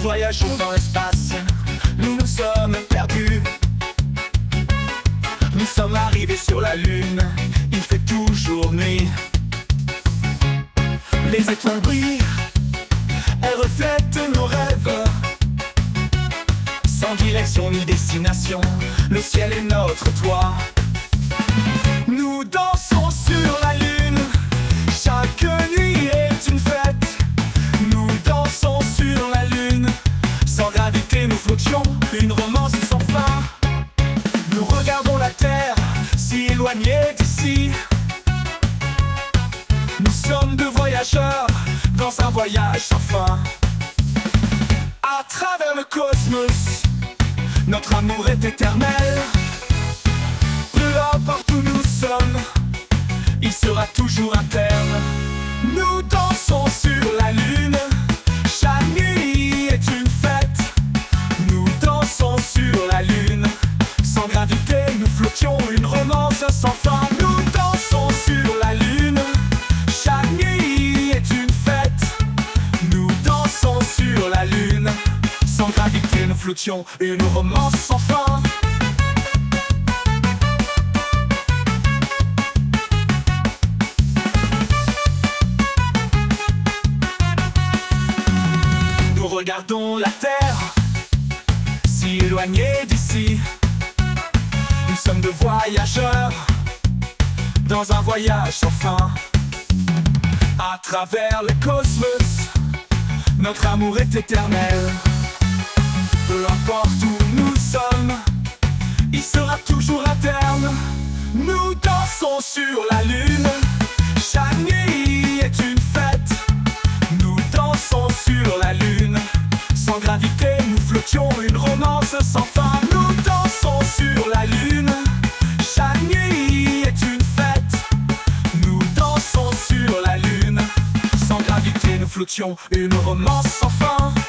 voyageons dans l'espace, nous nous sommes perdus. Nous sommes arrivés sur la lune, il fait toujours nuit. Les étoiles brillent, elles reflètent nos rêves. Sans direction ni destination, le ciel est notre toit. Nous dansons sur la lune, chaque nuit est une fête. Nous dansons sur la lune, sans gravité nous flottions, une romance sans fin. Nous regardons la terre, si éloignée d'ici. Nous sommes deux voyageurs, dans un voyage sans fin. À travers le cosmos, notre amour est éternel. Peu importe où nous sommes, il sera toujours interne. Nous dansons sur la lune, chaque nuit est une fête. Nous dansons sur la lune, sans gravité nous flottions, une romance sans fin. Nous dansons sur la lune, chaque nuit est une fête. Nous dansons sur la lune, sans gravité nous flottions, une romance sans fin. Nous regardons la terre, si éloignée d'ici. Nous sommes deux voyageurs, dans un voyage sans fin. À travers le cosmos, notre amour est éternel. Peu importe où nous sommes, il sera toujours interne. Nous dansons sur la lune, chaque nuit est une fête. Nous dansons sur la lune, sans gravité nous flottions, une romance sans fin. Nous dansons sur la lune, chaque nuit est une fête. Nous dansons sur la lune, sans gravité nous flottions, une romance sans fin.